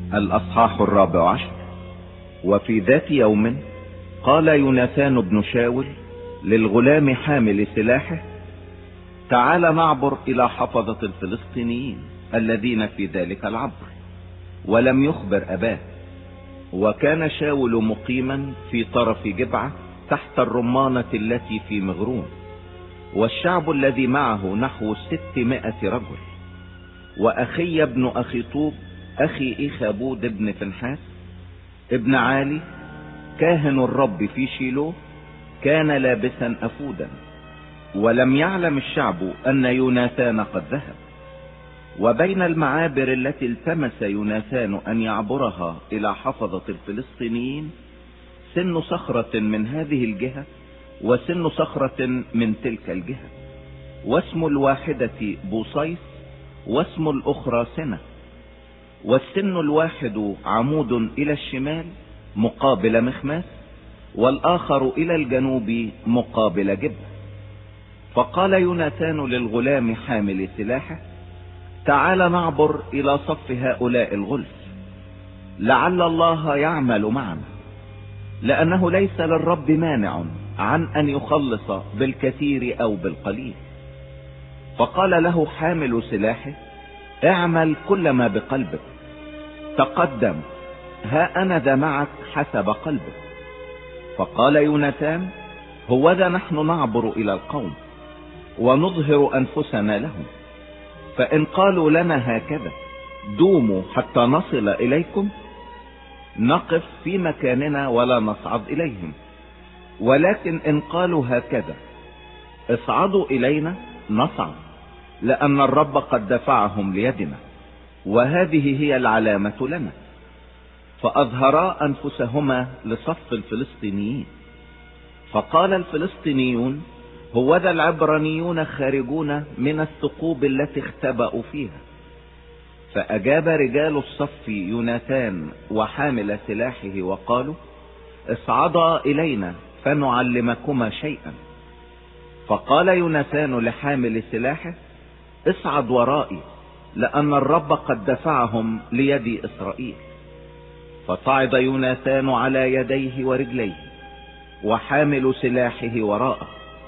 الأصحاح 14. وفي ذات يوم قال يوناثان بن شاول للغلام حامل سلاحه: تعال نعبر إلى حفظة الفلسطينيين الذين في ذلك العبر. ولم يخبر أباه. وكان شاول مقيما في طرف جبعة تحت الرمانة التي في مغرون، والشعب الذي معه نحو 600 رجل. وأخي ابن أخيطوب أخي إيخابود ابن فنحاس ابن عالي كاهن الرب في شيلوه كان لابسا أفودا. ولم يعلم الشعب أن يوناثان قد ذهب. وبين المعابر التي التمس يوناثان أن يعبرها إلى حفظة الفلسطينيين سن صخرة من هذه الجهة وسن صخرة من تلك الجهة، واسم الواحدة بوصيس واسم الأخرى سنة. والسن الواحد عمود إلى الشمال مقابل مخماس، والآخر إلى الجنوب مقابل جبة. فقال يوناثان للغلام حامل سلاحه: تعال نعبر إلى صف هؤلاء الغلف، لعل الله يعمل معنا، لأنه ليس للرب مانع عن أن يخلص بالكثير أو بالقليل. فقال له حامل سلاحه: اعمل كل ما بقلبك، تقدم، ها أنا ذا معك حسب قلبك. فقال يوناثان: هوذا نحن نعبر إلى القوم ونظهر أنفسنا لهم، فإن قالوا لنا هكذا دوموا حتى نصل إليكم نقف في مكاننا ولا نصعد إليهم، ولكن إن قالوا هكذا اصعدوا إلينا نصعد، لأن الرب قد دفعهم ليدنا، وهذه هي العلامة لنا. فأظهرا أنفسهما لصف الفلسطينيين. فقال الفلسطينيون: هوذا العبرانيون خارجون من الثقوب التي اختبأوا فيها. فأجاب رجال الصف يوناثان وحامل سلاحه وقالوا: اصعدا إلينا فنعلمكما شيئا. فقال يوناثان لحامل سلاحه: اصعد ورائي، لأن الرب قد دفعهم ليد إسرائيل. فصعد يوناثان على يديه ورجليه، وحامل سلاحه وراءه،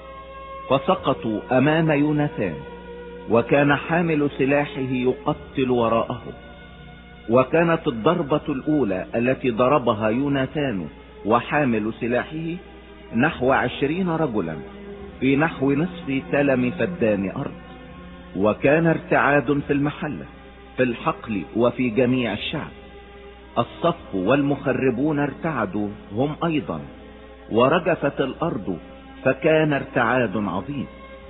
فسقطوا أمام يوناثان، وكان حامل سلاحه يقتل وراءه. وكانت الضربة الأولى التي ضربها يوناثان وحامل سلاحه نحو 20 رجلا في نحو نصف تلم فدان أرض. وكان ارتعاد في المحلة في الحقل وفي جميع الشعب. الصف والمخربون ارتعدوا هم أيضا، ورجفت الأرض، فكان ارتعاد عظيم.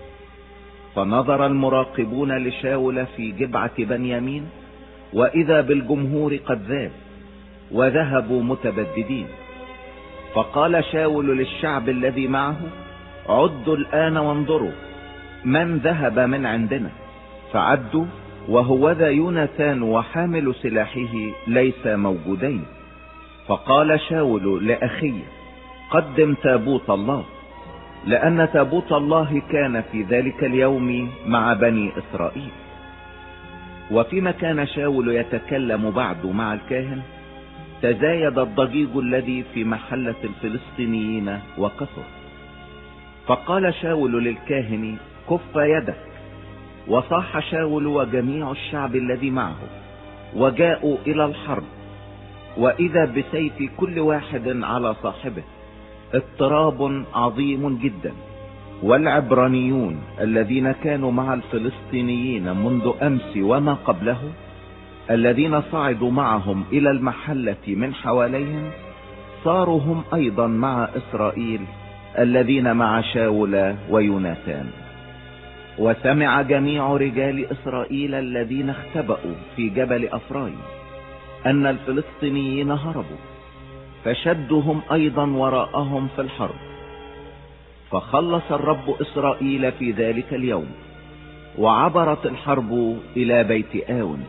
فنظر المراقبون لشاول في جبعة بنيامين، وإذا بالجمهور قد ذاب وذهبوا متبددين. فقال شاول للشعب الذي معه: عدوا الآن وانظروا من ذهب من عندنا. فعدوا، وهوذا يوناثان وحامل سلاحه ليس موجودين. فقال شاول لأخيه: قدم تابوت الله، لأن تابوت الله كان في ذلك اليوم مع بني إسرائيل. وفيما كان شاول يتكلم بعد مع الكاهن تزايد الضجيج الذي في محلة الفلسطينيين وكثر. فقال شاول للكاهن: كف يدك. وصاح شاول وجميع الشعب الذي معه، وجاءوا إلى الحرب، وإذا بسيف كل واحد على صاحبه، اضطراب عظيم جدا. والعبرانيون الذين كانوا مع الفلسطينيين منذ أمس وما قبله، الذين صعدوا معهم إلى المحلة من حواليهم، صاروا هم أيضا مع إسرائيل الذين مع شاول ويوناثان. وسمع جميع رجال إسرائيل الذين اختبأوا في جبل أفرايم أن الفلسطينيين هربوا، فشدوا هم أيضا وراءهم في الحرب. فخلص الرب إسرائيل في ذلك اليوم، وعبرت الحرب إلى بيت آون.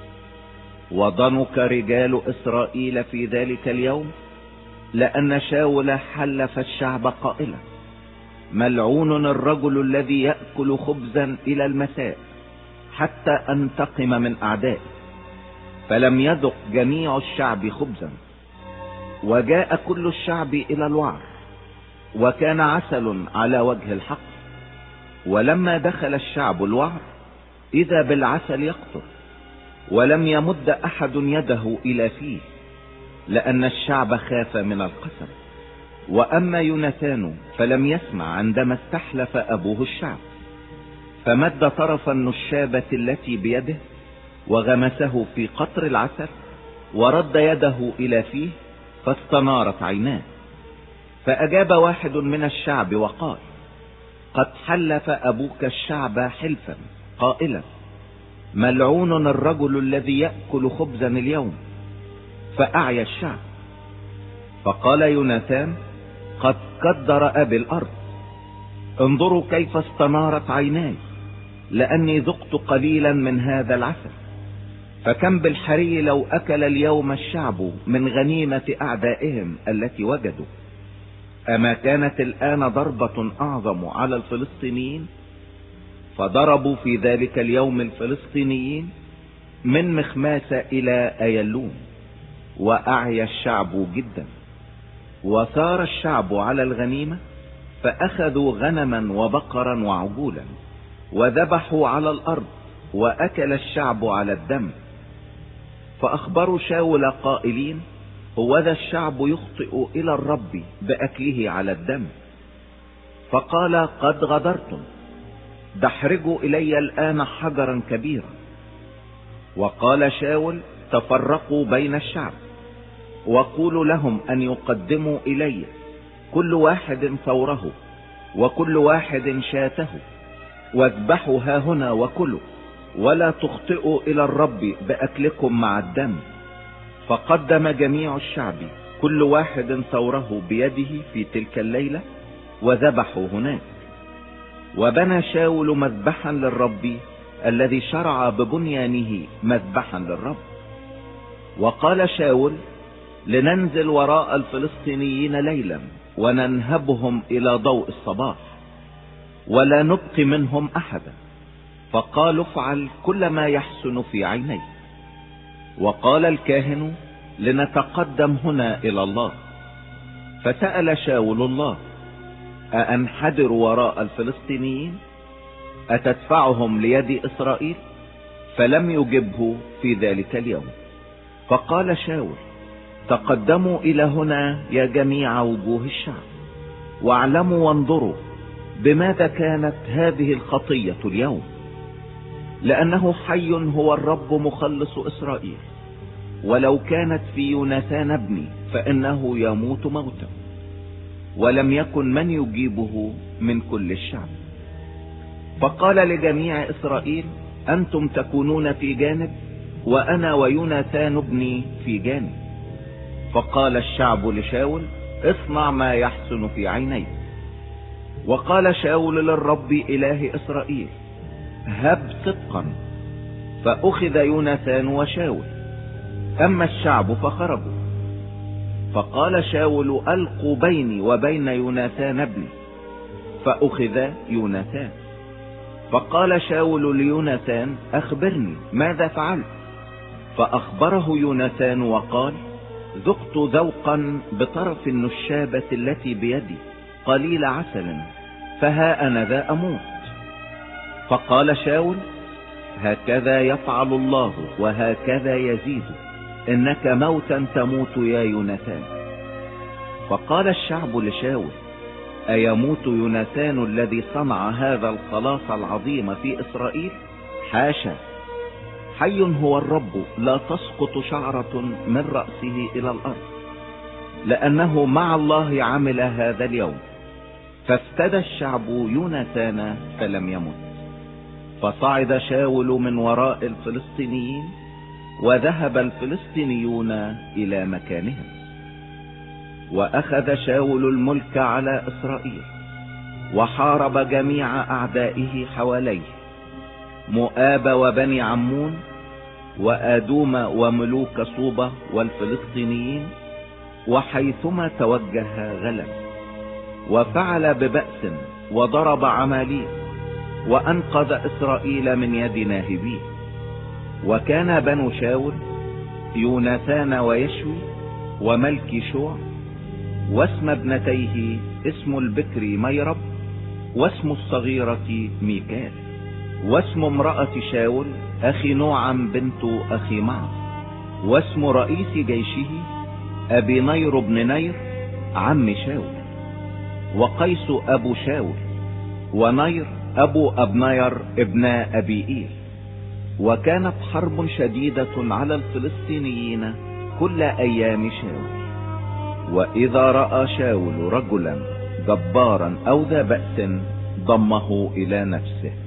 وضنك رجال إسرائيل في ذلك اليوم، لأن شاول حلف الشعب قائلا: ملعون الرجل الذي يأكل خبزا إلى المساء حتى أنتقم من أعدائي. فلم يذق جميع الشعب خبزا. وجاء كل الشعب الى الوعر، وكان عسل على وجه الحق. ولما دخل الشعب الوعر اذا بالعسل يقطر، ولم يمد احد يده الى فيه، لان الشعب خاف من القسم. واما يوناثان فلم يسمع عندما استحلف ابوه الشعب، فمد طرف النشابة التي بيده وغمسه في قطر العسل، ورد يده الى فيه فاستنارت عيناه. فاجاب واحد من الشعب وقال: قد حلف ابوك الشعب حلفا قائلا: ملعون الرجل الذي يأكل خبزا اليوم. فأعيا الشعب. فقال يوناثان: قد قدر أبي الأرض، انظروا كيف استنارت عيناي، لأني ذقت قليلا من هذا العسل. فكم بالحري لو أكل اليوم الشعب من غنيمة أعدائهم التي وجدوا. أما كانت الآن ضربة أعظم على الفلسطينيين؟ فضربوا في ذلك اليوم الفلسطينيين من مخماس إلى أيلون، وأعيا الشعب جدا. وثار الشعب على الغنيمة، فأخذوا غنما وبقرا وعجولا، وذبحوا على الأرض، وأكل الشعب على الدم. فأخبروا شاول قائلين: هوذا الشعب يخطئ إلى الرب بأكله على الدم. فقال: قد غدرتم، دحرجوا إلي الآن حجرا كبيرا. وقال شاول: تفرقوا بين الشعب، وقولوا لهم أن يقدموا إلي كل واحد ثوره وكل واحد شاته، واذبحوا ها هنا وكلوا، ولا تخطئوا إلى الرب بأكلكم مع الدم. فقدم جميع الشعب كل واحد ثوره بيده في تلك الليلة، وذبحوا هناك. وبنى شاول مذبحا للرب الذي شرع ببنيانه مذبحا للرب. وقال شاول: لننزل وراء الفلسطينيين ليلا، وننهبهم إلى ضوء الصباح، ولا نبقي منهم أحدا. فقالوا: افعل كل ما يحسن في عينيك. وقال الكاهن: لنتقدم هنا إلى الله. فسأل شاول الله: أأنحدر وراء الفلسطينيين؟ أتدفعهم ليد إسرائيل؟ فلم يجبه في ذلك اليوم. فقال شاول: تقدموا إلى هنا يا جميع وجوه الشعب، واعلموا وانظروا بماذا كانت هذه الخطية اليوم، لأنه حي هو الرب مخلص إسرائيل. ولو كانت في يوناثان ابني فإنه يموت موتا. ولم يكن من يجيبه من كل الشعب. فقال لجميع إسرائيل: أنتم تكونون في جانب، وأنا ويوناثان ابني في جانب. فقال الشعب لشاول: اصنع ما يحسن في عينيك. وقال شاول للرب إله إسرائيل: هب صدقا. فأخذ يوناثان وشاول، أما الشعب فخرجوا. فقال شاول: ألقوا بيني وبين يوناثان ابني. فأخذ يوناثان. فقال شاول ليوناثان: أخبرني ماذا فعلت؟ فأخبره يوناثان وقال: ذقت ذوقا بطرف النشابة التي بيدي قليل عسل، فها أنا ذا أموت. فقال شاول: هكذا يفعل الله وهكذا يزيد، إنك موتا تموت يا يوناثان. فقال الشعب لشاول: أيموت يوناثان الذي صنع هذا الخلاص العظيم في إسرائيل؟ حاشا، حي هو الرب لا تسقط شعرة من رأسه إلى الأرض، لأنه مع الله عمل هذا اليوم. فافتدى الشعب يوناثان فلم يمت. فصعد شاول من وراء الفلسطينيين، وذهب الفلسطينيون إلى مكانهم. وأخذ شاول الملك على إسرائيل، وحارب جميع أعدائه حواليه: مؤاب وبني عمون وآدوم وملوك صوبة والفلسطينيين، وحيثما توجه غلب. وفعل ببأس وضرب عماليق، وأنقذ إسرائيل من يد ناهبيه. وكان بنو شاول يوناثان ويشوي وملك شوع، واسم ابنتيه اسم البكر ميرب، واسم الصغيرة ميكال، واسم امرأة شاول اخي نوعم بنت اخي معص، واسم رئيس جيشه ابي نير بن نير عم شاول، وقيس ابو شاول، ونير ابو ابنير ابن ابيئيل. وكانت حرب شديدة على الفلسطينيين كل ايام شاول. واذا رأى شاول رجلا جبارا او ذا بأس ضمه الى نفسه.